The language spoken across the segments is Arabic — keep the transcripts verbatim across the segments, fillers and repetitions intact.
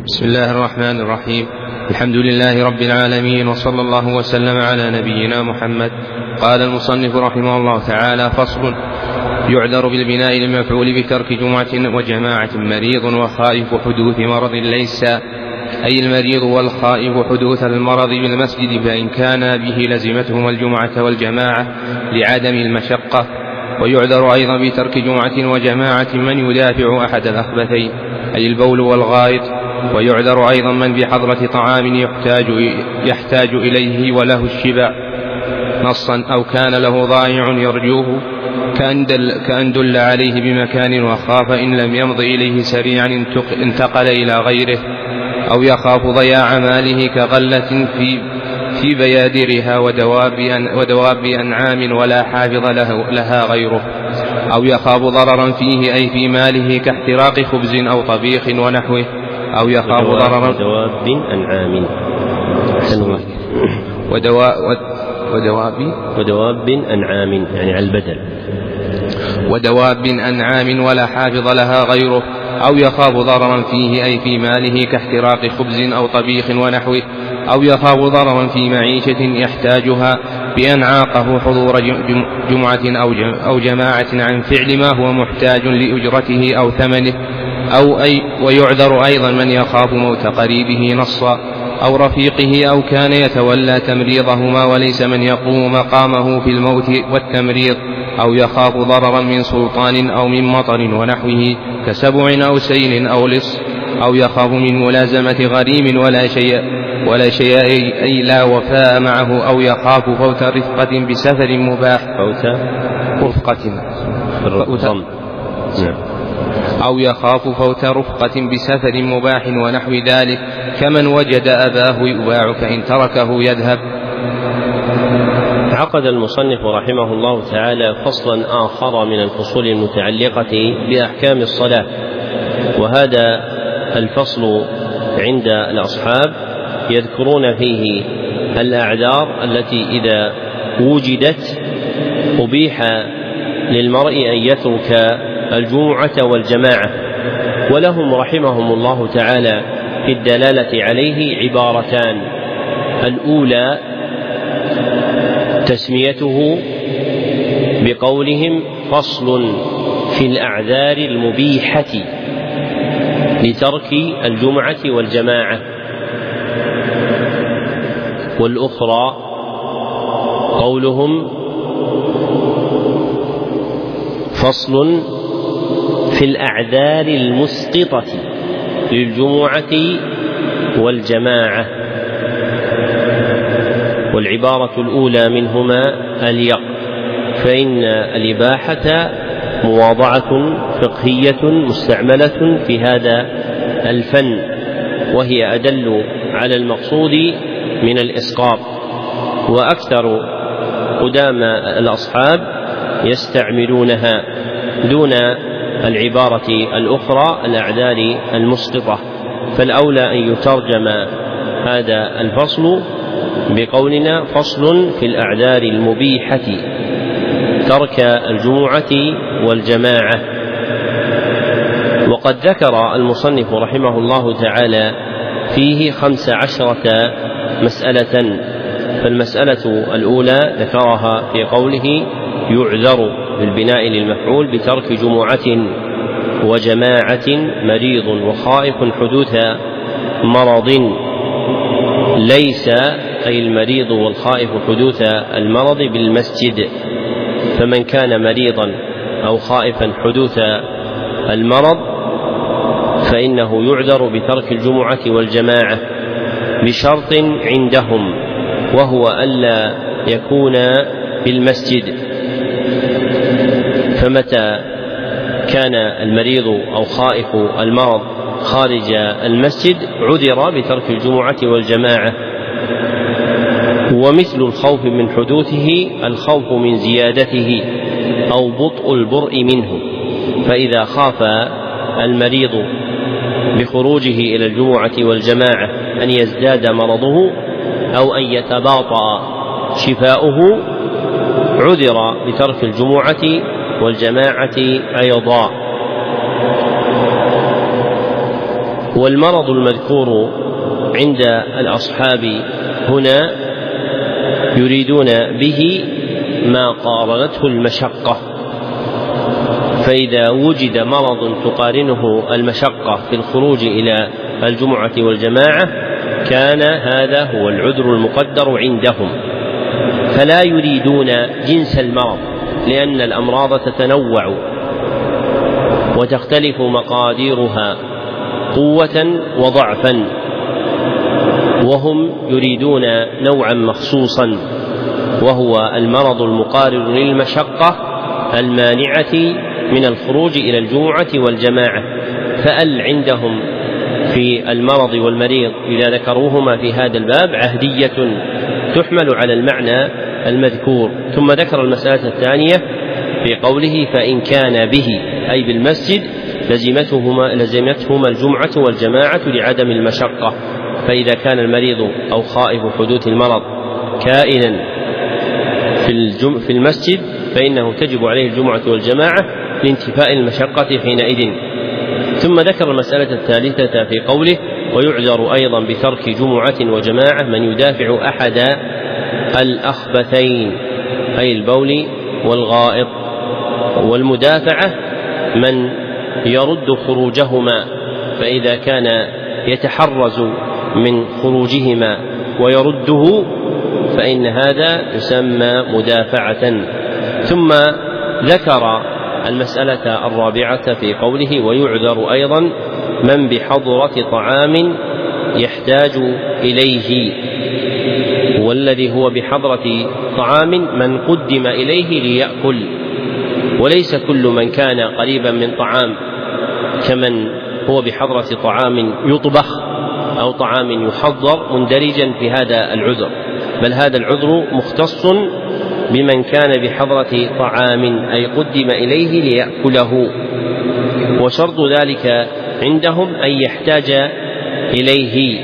بسم الله الرحمن الرحيم. الحمد لله رب العالمين، وصلى الله وسلم على نبينا محمد. قال المصنف رحمه الله تعالى: فصل: يعذر بالبناء للمفعول بترك جمعة وجماعة مريض وخائف حدوث مرض ليس، أي المريض والخائف حدوث المرض بالمسجد، فإن كان به لزمتهما الجمعة والجماعة لعدم المشقة. ويعذر أيضا بترك جمعة وجماعة من يدافع أحد الأخبثين، أي البول والغائط. ويعذر أيضا من بحضرة طعام يحتاج, يحتاج إليه وله الشبع نصا، أو كان له ضائع يرجوه، كأن دل, كأن دل عليه بمكان وخاف إن لم يمض إليه سريعا انتقل إلى غيره، أو يخاف ضياع ماله كغلة في, في بيادرها ودواب, أن ودواب أنعام ولا حافظ له لها غيره، أو يخاف ضررا فيه أي في ماله كاحتراق خبز أو طبيخ ونحوه، أو يخاف ضررا ودواب أنعام ودواب ودواب ودواب أنعام يعني على البدل ودواب أنعام ولا حافظ لها غيره، أو يخاف ضررا فيه أي في ماله كاحتراق خبز أو طبيخ ونحوه، أو يخاف ضررا في معيشة يحتاجها بأن عاقه حضور جمعة أو جماعة عن فعل ما هو محتاج لأجرته أو ثمنه، أو أي ويعذر أيضا من يخاف موت قريبه نصا أو رفيقه، أو كان يتولى تمريضهما وليس من يقوم مقامه في الموت والتمريض، أو يخاف ضررا من سلطان أو من مطر ونحوه كسبع أو سيل أو لص، أو يخاف من ملازمة غريم ولا شيء ولا شيء أي لا وفاء معه، أو يخاف فوت رفقة بسفر مباح فوت رفقة فوت أو يخاف فوت رفقة بسفر مباح ونحو ذلك، كمن وجد أباه يباع فإن تركه يذهب. عقد المصنف رحمه الله تعالى فصلا آخر من الفصول المتعلقة بأحكام الصلاة، وهذا الفصل عند الأصحاب يذكرون فيه الأعذار التي إذا وجدت أبيح للمرء أن يترك الجمعة والجماعة، ولهم رحمهم الله تعالى في الدلالة عليه عبارتان: الأولى تسميته بقولهم فصل في الأعذار المبيحة لترك الجمعة والجماعة، والأخرى قولهم فصل في الأعذار المسقطة للجمعة والجماعة. والعبارة الأولى منهما أليق، فإن الإباحة مواضعة فقهية مستعملة في هذا الفن، وهي أدل على المقصود من الإسقاط، وأكثر قدام الأصحاب يستعملونها دون العبارة الأخرى الأعذار المسقطة. فالأولى أن يترجم هذا الفصل بقولنا فصل في الأعذار المبيحة ترك الجمعة والجماعة. وقد ذكر المصنف رحمه الله تعالى فيه خمس عشرة مسألة، فالمسألة الأولى ذكرها في قوله يعذر بالبناء للمفعول بترك جمعة وجماعة مريض وخائف حدوث مرض ليس، أي المريض والخائف حدوث المرض بالمسجد، فمن كان مريضا أو خائفا حدوث المرض فإنه يعذر بترك الجمعة والجماعة بشرط عندهم، وهو ألا يكون بالمسجد. فمتى كان المريض أو خائف المرض خارج المسجد عذر بترك الجمعة والجماعة. ومثل الخوف من حدوثه الخوف من زيادته أو بطء البرء منه، فإذا خاف المريض بخروجه إلى الجمعة والجماعة أن يزداد مرضه أو أن يتباطأ شفاؤه عذر بترك الجمعة والجماعة أيضا. والمرض المذكور عند الأصحاب هنا يريدون به ما قارنته المشقة، فإذا وجد مرض تقارنه المشقة في الخروج إلى الجمعة والجماعة كان هذا هو العذر المقدر عندهم، فلا يريدون جنس المرض، لأن الأمراض تتنوع وتختلف مقاديرها قوة وضعفا، وهم يريدون نوعا مخصوصا وهو المرض المقارن للمشقة المانعة من الخروج إلى الجمعة والجماعة. فأل عندهم في المرض والمريض إذا ذكروهما في هذا الباب عهدية تحمل على المعنى المذكور. ثم ذكر المسألة الثانية في قوله فإن كان به أي بالمسجد لزمتهما, لزمتهما الجمعة والجماعة لعدم المشقة، فإذا كان المريض أو خائف حدوث المرض كائنا في المسجد فإنه تجب عليه الجمعة والجماعة لانتفاء المشقة حينئذ. ثم ذكر المسألة الثالثة في قوله ويعذر أيضا بترك جمعة وجماعة من يدافع أحد الأخبثين أي البول والغائط، والمدافعة من يرد خروجهما، فإذا كان يتحرز من خروجهما ويرده فإن هذا يسمى مدافعة. ثم ذكر المسألة الرابعة في قوله ويعذر أيضا من بحضرة طعام يحتاج إليه، والذي هو بحضرة طعام من قدم إليه ليأكل، وليس كل من كان قريبا من طعام كمن هو بحضرة طعام يطبخ أو طعام يحضر مندرجا في هذا العذر، بل هذا العذر مختص بمن كان بحضرة طعام أي قدم إليه ليأكله، وشرط ذلك عندهم أن يحتاج إليه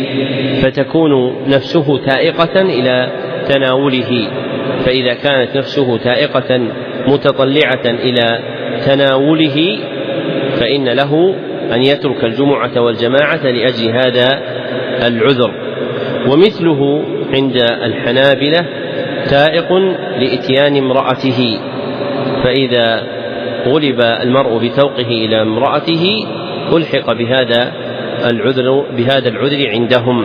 فتكون نفسه تائقة إلى تناوله، فإذا كانت نفسه تائقة متطلعة إلى تناوله فإن له أن يترك الجمعة والجماعة لأجل هذا العذر. ومثله عند الحنابلة تائق لإتيان امرأته، فإذا غلب المرء بتوقه إلى امرأته ألحق بهذا العذر بهذا العذر عندهم.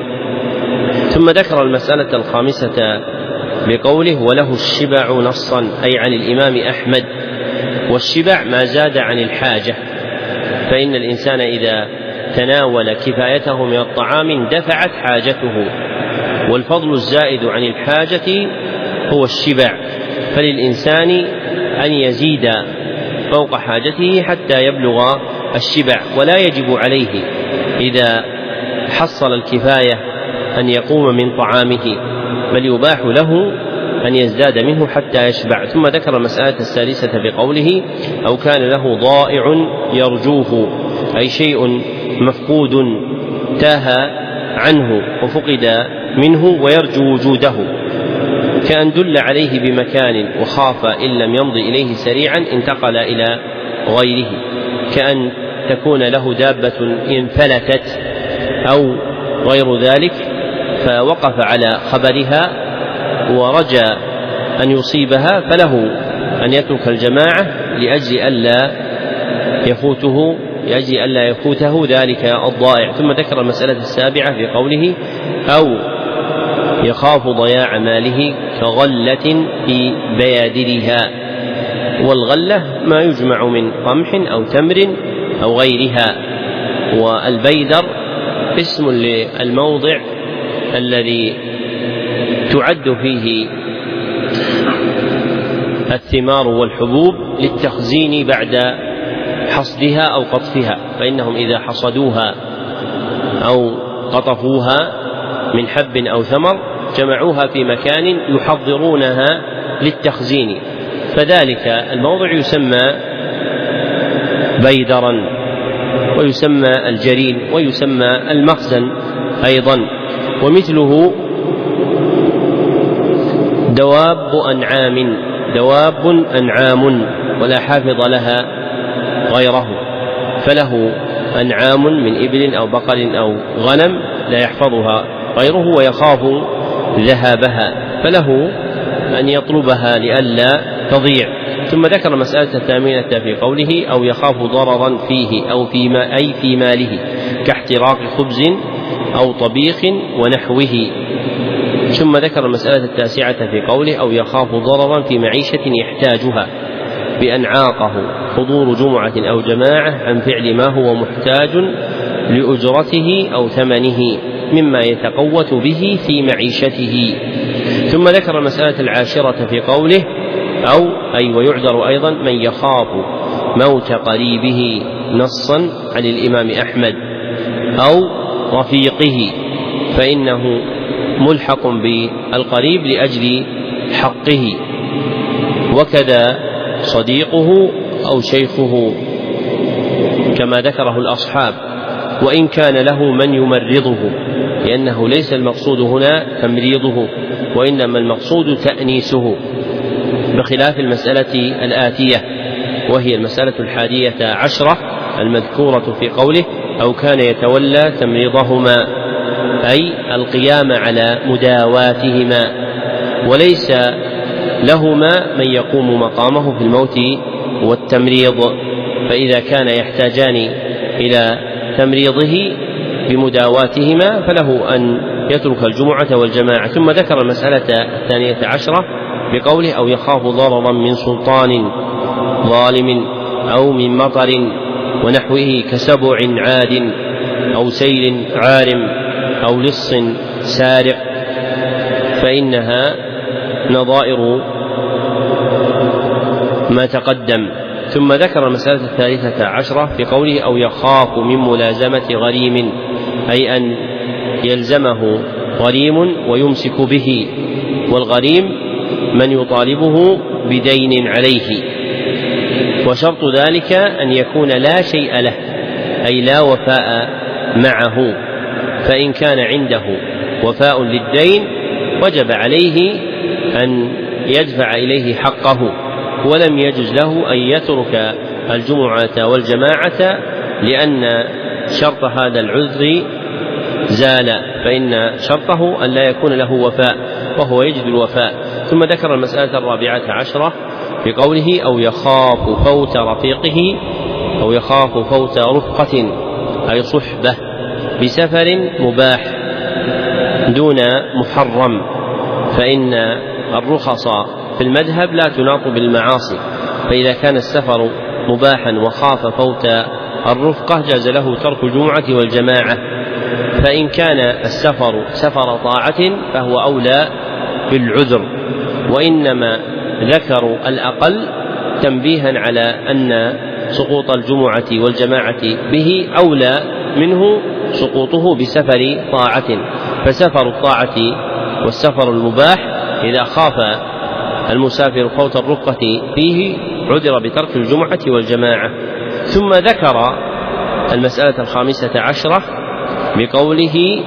ثم ذكر المسألة الخامسة بقوله وله الشبع نصا أي عن الإمام أحمد، والشبع ما زاد عن الحاجة، فإن الإنسان إذا تناول كفايته من الطعام اندفعت حاجته، والفضل الزائد عن الحاجة هو الشبع، فللإنسان أن يزيد فوق حاجته حتى يبلغ الشبع، ولا يجب عليه إذا حصل الكفاية أن يقوم من طعامه، بل يباح له أن يزداد منه حتى يشبع. ثم ذكر المسألة السادسة بقوله أو كان له ضائع يرجوه أي شيء مفقود تاه عنه وفقد منه ويرجو وجوده، كأن دل عليه بمكان وخاف إن لم يمض إليه سريعا انتقل إلى غيره، كأن تكون له دابة انفلتت أو غير ذلك فوقف على خبرها ورجى أن يصيبها، فله أن يترك الجماعة لأجل ألا يفوته لأجل ألا يفوته ذلك الضائع. ثم ذكر المسألة السابعة في قوله أو يخاف ضياع ماله كغلة في بيادرها، والغلة ما يجمع من قمح أو تمر أو غيرها، والبيدر اسم للموضع الذي تعد فيه الثمار والحبوب للتخزين بعد حصدها أو قطفها، فإنهم إذا حصدوها أو قطفوها من حب أو ثمر جمعوها في مكان يحضرونها للتخزين، فذلك الموضع يسمى بيدرا ويسمى الجرين ويسمى المخزن أيضا. ومثله دواب أنعام دواب أنعام ولا حافظ لها غيره، فله أنعام من إبل أو بقر أو غنم لا يحفظها غيره ويخاف ذهابها فله أن يطلبها لئلا تضيع. ثم ذكر مسألة الثامنة في قوله أو يخاف ضررا فيه أو فيما أي في ماله كاحتراق خبز أو طبيخ ونحوه. ثم ذكر المسألة التاسعة في قوله أو يخاف ضررا في معيشة يحتاجها بأن عاقه حضور جمعة أو جماعة عن فعل ما هو محتاج لأجرته أو ثمنه مما يتقوت به في معيشته. ثم ذكر المسألة العاشرة في قوله أو أي ويعذر أيضا من يخاف موت قريبه نصا عن الإمام أحمد أو رفيقه فإنه ملحق بالقريب لأجل حقه، وكذا صديقه أو شيخه كما ذكره الأصحاب وإن كان له من يمرضه، لأنه ليس المقصود هنا تمريضه وإنما المقصود تأنيسه، بخلاف المسألة الآتية وهي المسألة الحادية عشرة المذكورة في قوله أو كان يتولى تمريضهما أي القيام على مداواتهما، وليس لهما من يقوم مقامه في الموت والتمريض، فإذا كان يحتاجان إلى تمريضه بمداواتهما فله أن يترك الجمعة والجماعة. ثم ذكر المسألة الثانية عشرة بقوله أو يخاف ضررا من سلطان ظالم أو من مطر ونحوه كسبع عاد أو سيل عارم أو لص سارق، فإنها نظائر ما تقدم. ثم ذكر المسألة الثالثة عشرة في قوله أو يخاف من ملازمة غريم أي أن يلزمه غريم ويمسك به، والغريم من يطالبه بدين عليه، وشرط ذلك أن يكون لا شيء له أي لا وفاء معه، فإن كان عنده وفاء للدين وجب عليه أن يدفع إليه حقه، ولم يجز له أن يترك الجمعة والجماعة لأن شرط هذا العذر زال، فإن شرطه أن لا يكون له وفاء وهو يجد الوفاء. ثم ذكر المسألة الرابعة عشرة بقوله أو يخاف فوت رفيقه أو يخاف فوت رفقة أي صحبة بسفر مباح دون محرم، فإن الرخص في المذهب لا تناط بالمعاصي، فإذا كان السفر مباحا وخاف فوت الرفقة جاز له ترك الجمعة والجماعة، فإن كان السفر سفر طاعة فهو أولى بالعذر، وإنما ذكروا الأقل تنبيها على أن سقوط الجمعة والجماعة به أولى منه سقوطه بسفر طاعة، فسفر الطاعة والسفر المباح إذا خاف المسافر فوت الرفقة فيه عذر بترك الجمعة والجماعة. ثم ذكر المسألة الخامسة عشرة بقوله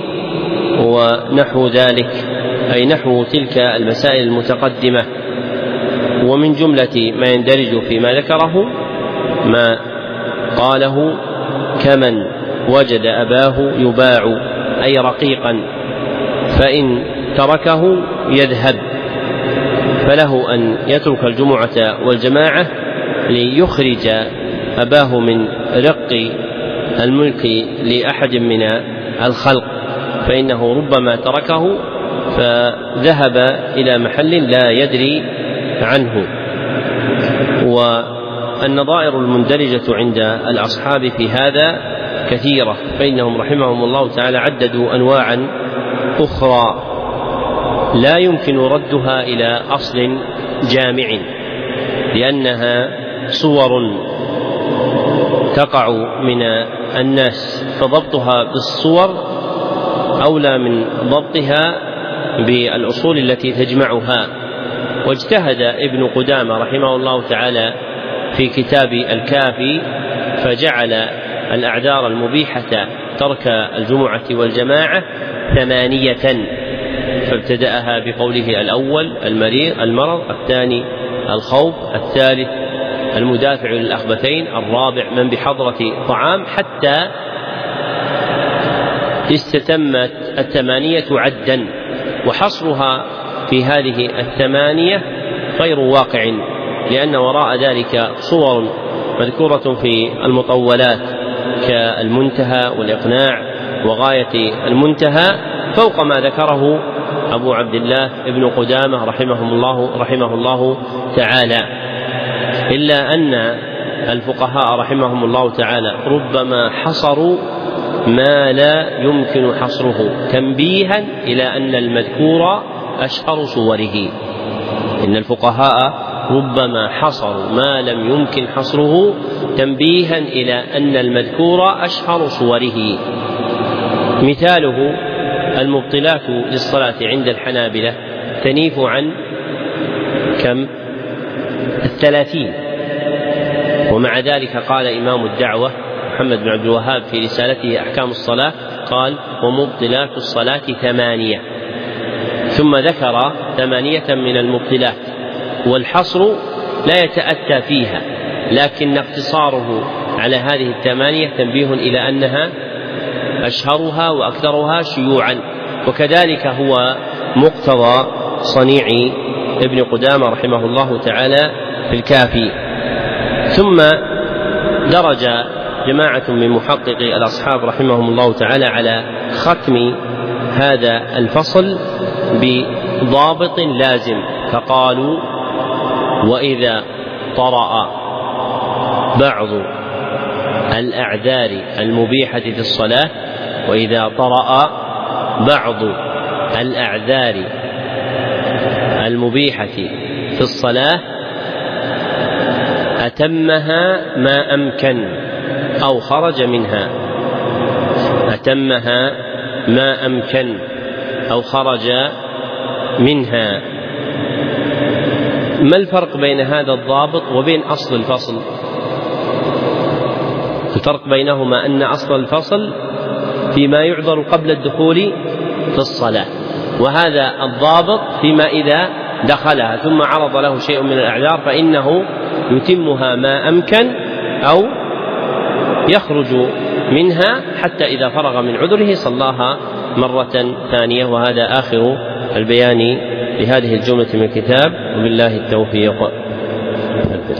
ونحو ذلك أي نحو تلك المسائل المتقدمة، ومن جملة ما يندرج فيما ذكره ما قاله كمن وجد أباه يباع أي رقيقا فإن تركه يذهب، فله أن يترك الجمعة والجماعة ليخرج أباه من رق الملك لأحد من الخلق، فإنه ربما تركه فذهب إلى محل لا يدري عنه. والنظائر المندرجة عند الأصحاب في هذا كثيرة، فإنهم رحمهم الله تعالى عددوا أنواعا أخرى لا يمكن ردها إلى أصل جامع، لأنها صور تقع من الناس، فضبطها بالصور أولى من ضبطها بالأصول التي تجمعها. واجتهد ابن قدامة رحمه الله تعالى في كتاب الكافي فجعل الأعذار المبيحة ترك الجمعة والجماعة ثمانية، فابتدأها بقوله الأول المريض المرض، الثاني الخوف، الثالث المدافع للأخبثين، الرابع من بحضرة طعام، حتى استتمت الثمانية عدا. وحصرها في هذه الثمانية غير واقع، لأن وراء ذلك صور مذكورة في المطولات كالمنتهى والإقناع وغاية المنتهى فوق ما ذكره أبو عبد الله ابن قدامة رحمه الله, رحمه الله تعالى. إلا أن الفقهاء رحمهم الله تعالى ربما حصروا ما لا يمكن حصره تنبيها إلى أن المذكور أشهر صوره. إن الفقهاء ربما حصروا ما لم يمكن حصره تنبيها إلى أن المذكور أشهر صوره. مثاله المبطلات للصلاة عند الحنابلة تنيف عن كم؟ الثلاثين. ومع ذلك قال إمام الدعوة محمد بن عبد الوهاب في رسالته أحكام الصلاة قال ومبطلات الصلاة ثمانية، ثم ذكر ثمانية من المبطلات، والحصر لا يتأتى فيها، لكن اقتصاره على هذه الثمانية تنبيه إلى أنها أشهرها وأكثرها شيوعا. وكذلك هو مقتضى صنيع ابن قدامة رحمه الله تعالى في الكافي. ثم درج جماعة من محققي الأصحاب رحمهم الله تعالى على ختم هذا الفصل بضابط لازم، فقالوا وإذا طرأ بعض الأعذار المبيحة في الصلاة وإذا طرأ بعض الأعذار المبيحة في الصلاة أتمها ما أمكن أو خرج منها أتمها ما أمكن أو خرج منها. ما الفرق بين هذا الضابط وبين أصل الفصل؟ الفرق بينهما أن أصل الفصل فيما يعذر قبل الدخول في الصلاة، وهذا الضابط فيما إذا دخلها ثم عرض له شيء من الأعذار فإنه يتمها ما أمكن أو يخرج منها حتى إذا فرغ من عذره صلاها مرة ثانية. وهذا آخر البيان لهذه الجملة من الكتاب، وبالله التوفيق.